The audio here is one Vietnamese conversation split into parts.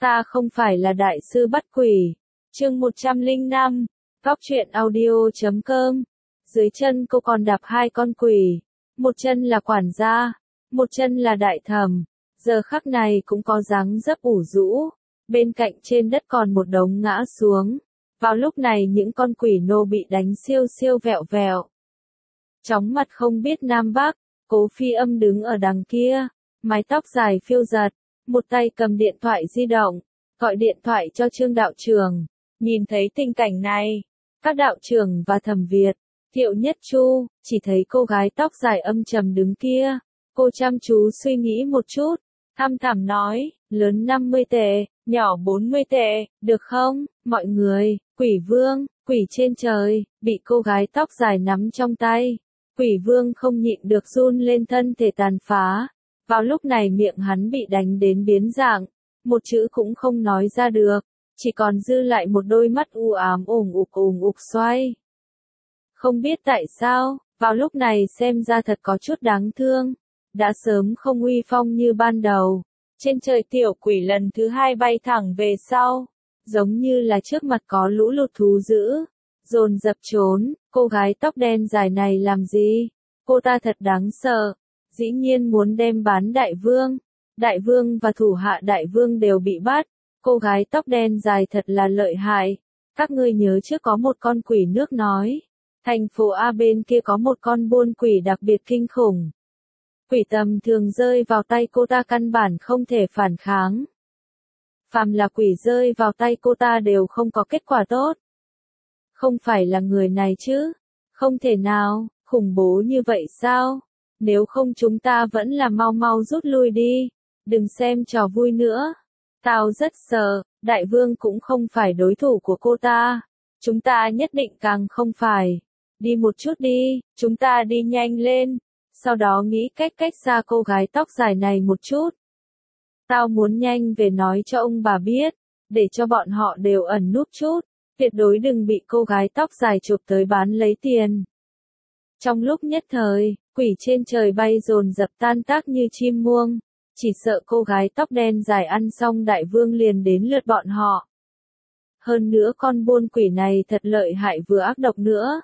Ta không phải là đại sư bắt quỷ. Chương 105, Góc truyện audio.com. Dưới chân cô còn đạp hai con quỷ. Một chân là quản gia, một chân là đại thẩm. Giờ khắc này cũng có dáng dấp ủ rũ. Bên cạnh trên đất còn một đống ngã xuống. Vào lúc này những con quỷ nô bị đánh siêu siêu vẹo vẹo. Chóng mặt không biết nam bắc, Cố Phi Âm đứng ở đằng kia, mái tóc dài phiêu giật, một tay cầm điện thoại di động, gọi điện thoại cho Trương đạo trưởng. Nhìn thấy tình cảnh này, các đạo trưởng và Thẩm Việt, Thiệu Nhất Chu, chỉ thấy cô gái tóc dài âm trầm đứng kia. Cô chăm chú suy nghĩ một chút, thăm thẳm nói, lớn 50 tệ, nhỏ 40 tệ, được không, mọi người, quỷ vương, quỷ trên trời, bị cô gái tóc dài nắm trong tay. Quỷ vương không nhịn được run lên, thân thể tàn phá. Vào lúc này miệng hắn bị đánh đến biến dạng, một chữ cũng không nói ra được, chỉ còn dư lại một đôi mắt u ám ủng ục xoay. Không biết tại sao, vào lúc này xem ra thật có chút đáng thương, đã sớm không uy phong như ban đầu. Trên trời tiểu quỷ lần thứ hai bay thẳng về sau, giống như là trước mặt có lũ lụt thú dữ, dồn dập trốn. Cô gái tóc đen dài này làm gì? Cô ta thật đáng sợ, dĩ nhiên muốn đem bán đại vương. Đại vương và thủ hạ đại vương đều bị bắt. Cô gái tóc đen dài thật là lợi hại. Các ngươi nhớ trước có một con quỷ nước nói, thành phố A bên kia có một con buôn quỷ đặc biệt kinh khủng. Quỷ tầm thường rơi vào tay cô ta căn bản không thể phản kháng. Phàm là quỷ rơi vào tay cô ta đều không có kết quả tốt. Không phải là người này chứ? Không thể nào, khủng bố như vậy sao? Nếu không chúng ta vẫn là mau mau rút lui đi, đừng xem trò vui nữa. Tao rất sợ, đại vương cũng không phải đối thủ của cô ta. Chúng ta nhất định càng không phải. Đi một chút đi, chúng ta đi nhanh lên. Sau đó nghĩ cách xa cô gái tóc dài này một chút. Tao muốn nhanh về nói cho ông bà biết, để cho bọn họ đều ẩn núp chút, tuyệt đối đừng bị cô gái tóc dài chụp tới bán lấy tiền. Trong lúc nhất thời, quỷ trên trời bay dồn dập tan tác như chim muông, chỉ sợ cô gái tóc đen dài ăn xong đại vương liền đến lượt bọn họ. Hơn nữa con buôn quỷ này thật lợi hại vừa ác độc nữa.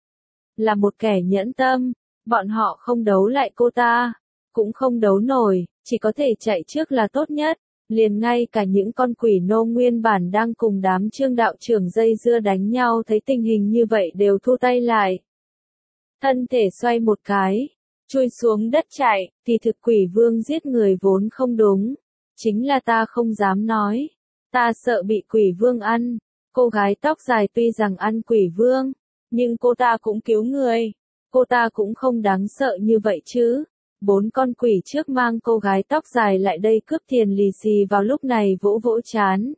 Là một kẻ nhẫn tâm. Bọn họ không đấu lại cô ta, cũng không đấu nổi, chỉ có thể chạy trước là tốt nhất. Liền ngay cả những con quỷ nô nguyên bản đang cùng đám Trương đạo trưởng dây dưa đánh nhau thấy tình hình như vậy đều thu tay lại. Thân thể xoay một cái, chui xuống đất chạy, thì thực quỷ vương giết người vốn không đúng. Chính là ta không dám nói, ta sợ bị quỷ vương ăn. Cô gái tóc dài tuy rằng ăn quỷ vương, nhưng cô ta cũng cứu người. Cô ta cũng không đáng sợ như vậy chứ. 4 con quỷ trước mang cô gái tóc dài lại đây cướp tiền lì xì vào lúc này vỗ vỗ chán.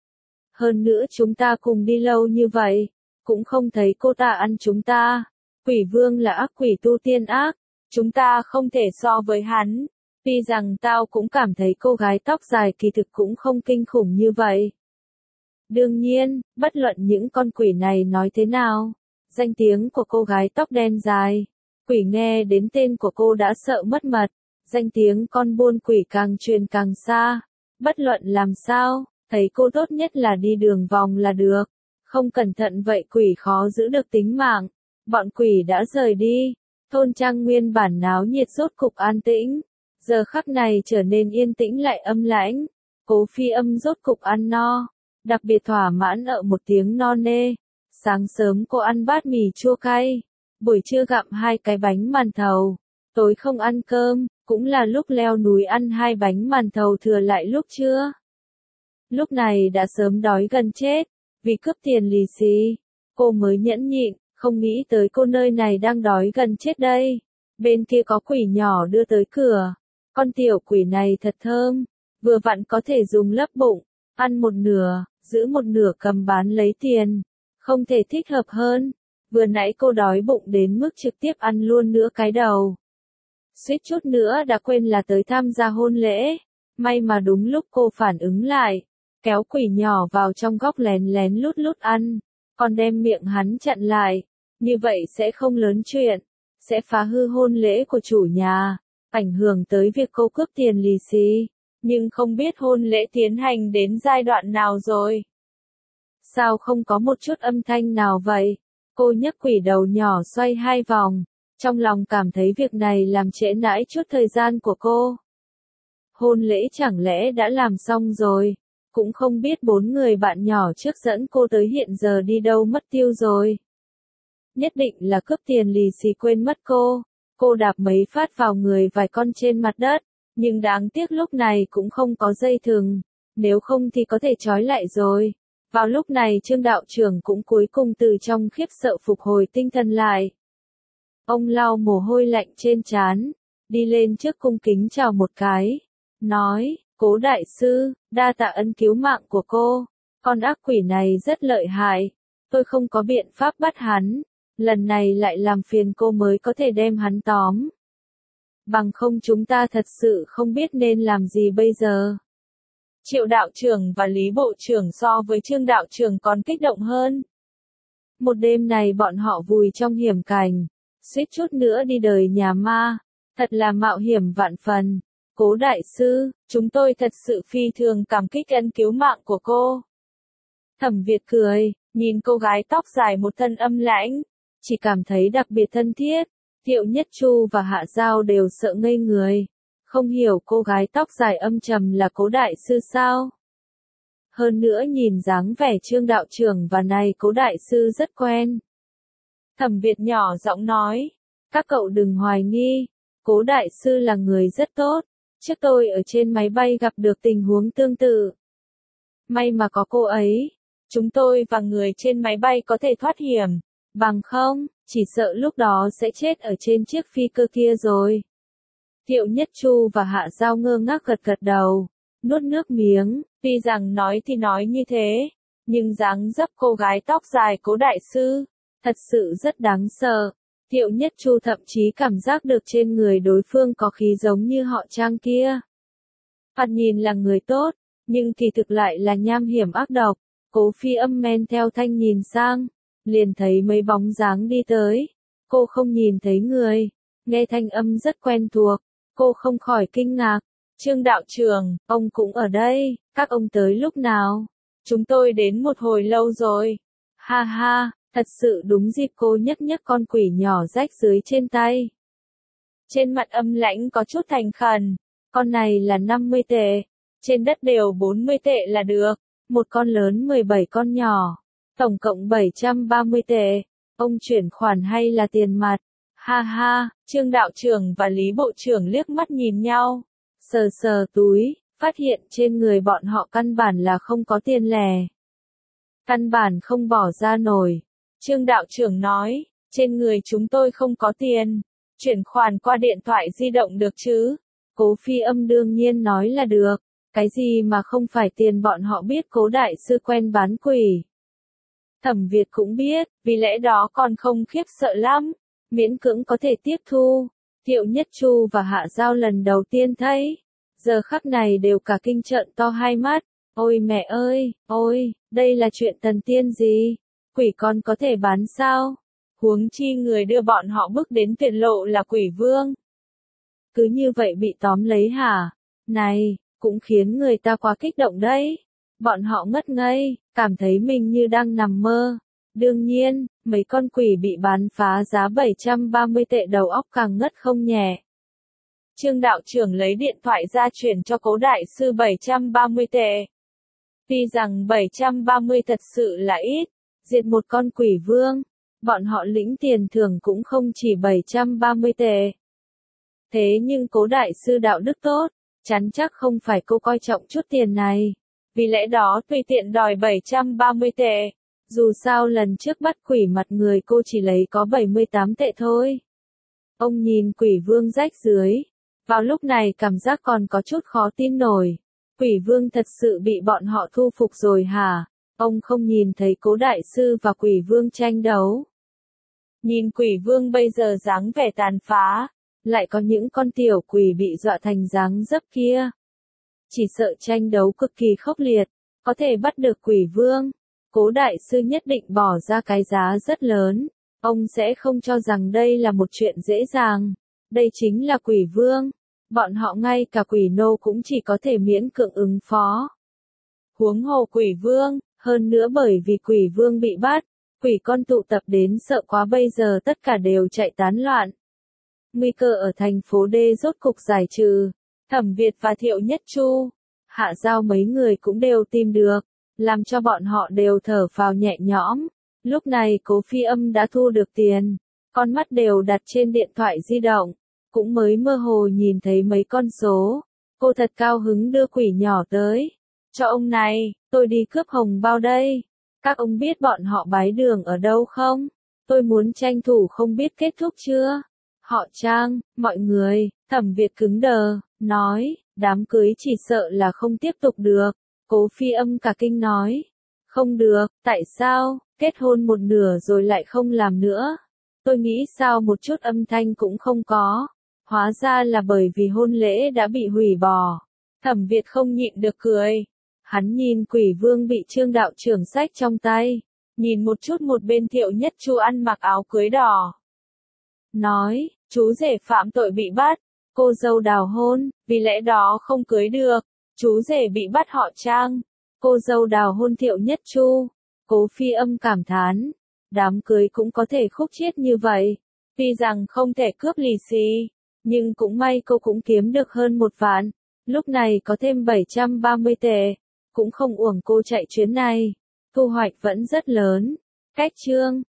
Hơn nữa chúng ta cùng đi lâu như vậy, cũng không thấy cô ta ăn chúng ta. Quỷ vương là ác quỷ tu tiên ác, chúng ta không thể so với hắn. Tuy rằng tao cũng cảm thấy cô gái tóc dài kỳ thực cũng không kinh khủng như vậy. Đương nhiên, bất luận những con quỷ này nói thế nào, danh tiếng của cô gái tóc đen dài, quỷ nghe đến tên của cô đã sợ mất mật, danh tiếng con buôn quỷ càng truyền càng xa. Bất luận làm sao, thấy cô tốt nhất là đi đường vòng là được, không cẩn thận vậy quỷ khó giữ được tính mạng. Bọn quỷ đã rời đi, thôn trang nguyên bản náo nhiệt rốt cục an tĩnh, giờ khắc này trở nên yên tĩnh lại âm lãnh. Cố Phi Âm rốt cục ăn no, đặc biệt thỏa mãn ở một tiếng no nê. Sáng sớm cô ăn bát mì chua cay, buổi trưa gặm 2 cái bánh màn thầu, tối không ăn cơm, cũng là lúc leo núi ăn 2 bánh màn thầu thừa lại lúc trưa. Lúc này đã sớm đói gần chết, vì cướp tiền lì xì, cô mới nhẫn nhịn, không nghĩ tới cô nơi này đang đói gần chết đây. Bên kia có quỷ nhỏ đưa tới cửa, con tiểu quỷ này thật thơm, vừa vặn có thể dùng lấp bụng, ăn một nửa, giữ một nửa cầm bán lấy tiền. Không thể thích hợp hơn, vừa nãy cô đói bụng đến mức trực tiếp ăn luôn nửa cái đầu. Suýt chút nữa đã quên là tới tham gia hôn lễ, may mà đúng lúc cô phản ứng lại, kéo quỷ nhỏ vào trong góc lén lén lút ăn, còn đem miệng hắn chặn lại, như vậy sẽ không lớn chuyện, sẽ phá hư hôn lễ của chủ nhà, ảnh hưởng tới việc cô cướp tiền lì xì. nhưng không biết hôn lễ tiến hành đến giai đoạn nào rồi. Sao không có một chút âm thanh nào vậy? Cô nhấc quỷ đầu nhỏ xoay 2 vòng, trong lòng cảm thấy việc này làm trễ nải chút thời gian của cô. Hôn lễ chẳng lẽ đã làm xong rồi, cũng không biết 4 người bạn nhỏ trước dẫn cô tới hiện giờ đi đâu mất tiêu rồi. Nhất định là cướp tiền lì xì quên mất cô đạp mấy phát vào người vài con trên mặt đất, nhưng đáng tiếc lúc này cũng không có dây thừng, nếu không thì có thể trói lại rồi. Vào lúc này Trương đạo trưởng cũng cuối cùng từ trong khiếp sợ phục hồi tinh thần lại. Ông lau mồ hôi lạnh trên trán, đi lên trước cung kính chào một cái, nói, Cố đại sư, đa tạ ân cứu mạng của cô, con ác quỷ này rất lợi hại, tôi không có biện pháp bắt hắn, lần này lại làm phiền cô mới có thể đem hắn tóm. Bằng không chúng ta thật sự không biết nên làm gì bây giờ. Triệu đạo trưởng và Lý bộ trưởng so với Trương đạo trưởng còn kích động hơn. Một đêm này bọn họ vùi trong hiểm cảnh, suýt chút nữa đi đời nhà ma, thật là mạo hiểm vạn phần. Cố đại sư, chúng tôi thật sự phi thường cảm kích ân cứu mạng của cô. Thẩm Việt cười, nhìn cô gái tóc dài một thân âm lãnh, chỉ cảm thấy đặc biệt thân thiết. Thiệu Nhất Chu và Hạ Giao đều sợ ngây người, không hiểu cô gái tóc dài âm trầm là Cố đại sư sao. Hơn nữa nhìn dáng vẻ Trương đạo trưởng và này Cố đại sư rất quen. Thẩm Việt nhỏ giọng nói, các cậu đừng hoài nghi, Cố đại sư là người rất tốt, trước tôi ở trên máy bay gặp được tình huống tương tự. May mà có cô ấy, chúng tôi và người trên máy bay có thể thoát hiểm, bằng không, chỉ sợ lúc đó sẽ chết ở trên chiếc phi cơ kia rồi. Thiệu Nhất Chu và Hạ Giao ngơ ngác gật gật đầu, nuốt nước miếng, tuy rằng nói thì nói như thế, nhưng dáng dấp cô gái tóc dài Cố đại sư, thật sự rất đáng sợ. Thiệu Nhất Chu thậm chí cảm giác được trên người đối phương có khí giống như họ Trang kia. Thoạt nhìn là người tốt, nhưng kỳ thực lại là nham hiểm ác độc. Cố Phi Âm men theo thanh nhìn sang, liền thấy mấy bóng dáng đi tới. Cô không nhìn thấy người, nghe thanh âm rất quen thuộc, cô không khỏi kinh ngạc. Trương đạo trưởng, ông cũng ở đây, các ông tới lúc nào? Chúng tôi đến một hồi lâu rồi. Ha ha, thật sự đúng dịp. Cô nhấc nhấc con quỷ nhỏ rách dưới trên tay. Trên mặt âm lãnh có chút thành khẩn, con này là 50 tệ, trên đất đều 40 tệ là được, một con lớn 17 con nhỏ, tổng cộng 730 tệ, ông chuyển khoản hay là tiền mặt? Ha ha, Trương đạo trưởng và Lý bộ trưởng liếc mắt nhìn nhau, sờ sờ túi, phát hiện trên người bọn họ căn bản là không có tiền lẻ. Căn bản không bỏ ra nổi. Trương đạo trưởng nói, trên người chúng tôi không có tiền, chuyển khoản qua điện thoại di động được chứ? Cố Phi Âm đương nhiên nói là được, cái gì mà không phải tiền. Bọn họ biết Cố đại sư quen bán quỷ. Thẩm Việt cũng biết, vì lẽ đó còn không khiếp sợ lắm, miễn cưỡng có thể tiếp thu. Thiệu Nhất Chu và Hạ Giao lần đầu tiên thấy, giờ khắc này đều cả kinh trợn to hai mắt. Ôi mẹ ơi, ôi, đây là chuyện thần tiên gì? Quỷ con có thể bán sao? Huống chi người đưa bọn họ bước đến tuyệt lộ là quỷ vương. Cứ như vậy bị tóm lấy hả? Này, cũng khiến người ta quá kích động đấy. Bọn họ ngất ngây, cảm thấy mình như đang nằm mơ. Đương nhiên, mấy con quỷ bị bán phá giá 730 tệ đầu óc càng ngất không nhẹ. Trương đạo trưởng lấy điện thoại ra chuyển cho Cố đại sư 730 tệ. Tuy rằng 730 thật sự là ít, diệt một con quỷ vương, bọn họ lĩnh tiền thưởng cũng không chỉ 730 tệ. Thế nhưng Cố đại sư đạo đức tốt, chắn chắc không phải cô coi trọng chút tiền này. Vì lẽ đó tùy tiện đòi 730 tệ. Dù sao lần trước bắt quỷ mặt người cô chỉ lấy có 78 tệ thôi. Ông nhìn quỷ vương rách dưới. Vào lúc này cảm giác còn có chút khó tin nổi. Quỷ vương thật sự bị bọn họ thu phục rồi hả? Ông không nhìn thấy Cố đại sư và quỷ vương tranh đấu. Nhìn quỷ vương bây giờ dáng vẻ tàn phá, lại có những con tiểu quỷ bị dọa thành dáng dấp kia. Chỉ sợ tranh đấu cực kỳ khốc liệt, có thể bắt được quỷ vương. Cố đại sư nhất định bỏ ra cái giá rất lớn. Ông sẽ không cho rằng đây là một chuyện dễ dàng. Đây chính là quỷ vương. bọn họ ngay cả quỷ nô cũng chỉ có thể miễn cưỡng ứng phó. Huống hồ quỷ vương, hơn nữa bởi vì quỷ vương bị bắt, quỷ con tụ tập đến sợ quá bây giờ tất cả đều chạy tán loạn. Nguy cơ ở thành phố D rốt cục giải trừ, Thẩm Việt và Thiệu Nhất Chu, Hạ Giao mấy người cũng đều tìm được, làm cho bọn họ đều thở phào nhẹ nhõm. Lúc này Cố Phi Âm đã thu được tiền, con mắt đều đặt trên điện thoại di động, cũng mới mơ hồ nhìn thấy mấy con số. Cô thật cao hứng đưa quỷ nhỏ tới. Cho ông này, tôi đi cướp hồng bao đây. Các ông biết bọn họ bái đường ở đâu không? Tôi muốn tranh thủ không biết kết thúc chưa? Họ Trang, mọi người, Thẩm Việt cứng đờ, nói, đám cưới chỉ sợ là không tiếp tục được. Cố Phi Âm cả kinh nói, không được, tại sao, kết hôn một nửa rồi lại không làm nữa? Tôi nghĩ sao một chút âm thanh cũng không có. Hóa ra là bởi vì hôn lễ đã bị hủy bỏ. Thẩm Việt không nhịn được cười. Hắn nhìn Quỷ Vương bị Trương đạo trưởng xách trong tay, nhìn một chút một bên Thiệu Nhất Chu ăn mặc áo cưới đỏ. Nói, chú rể phạm tội bị bắt, cô dâu đào hôn, vì lẽ đó không cưới được, chú rể bị bắt họ Trang, cô dâu đào hôn Thiệu Nhất Chu. Cố Phi Âm cảm thán, đám cưới cũng có thể khúc chiết như vậy, tuy rằng không thể cướp lì xì, nhưng cũng may cô cũng kiếm được hơn 1 vạn, lúc này có thêm 730 tệ, cũng không uổng cô chạy chuyến này, thu hoạch vẫn rất lớn. Cách chương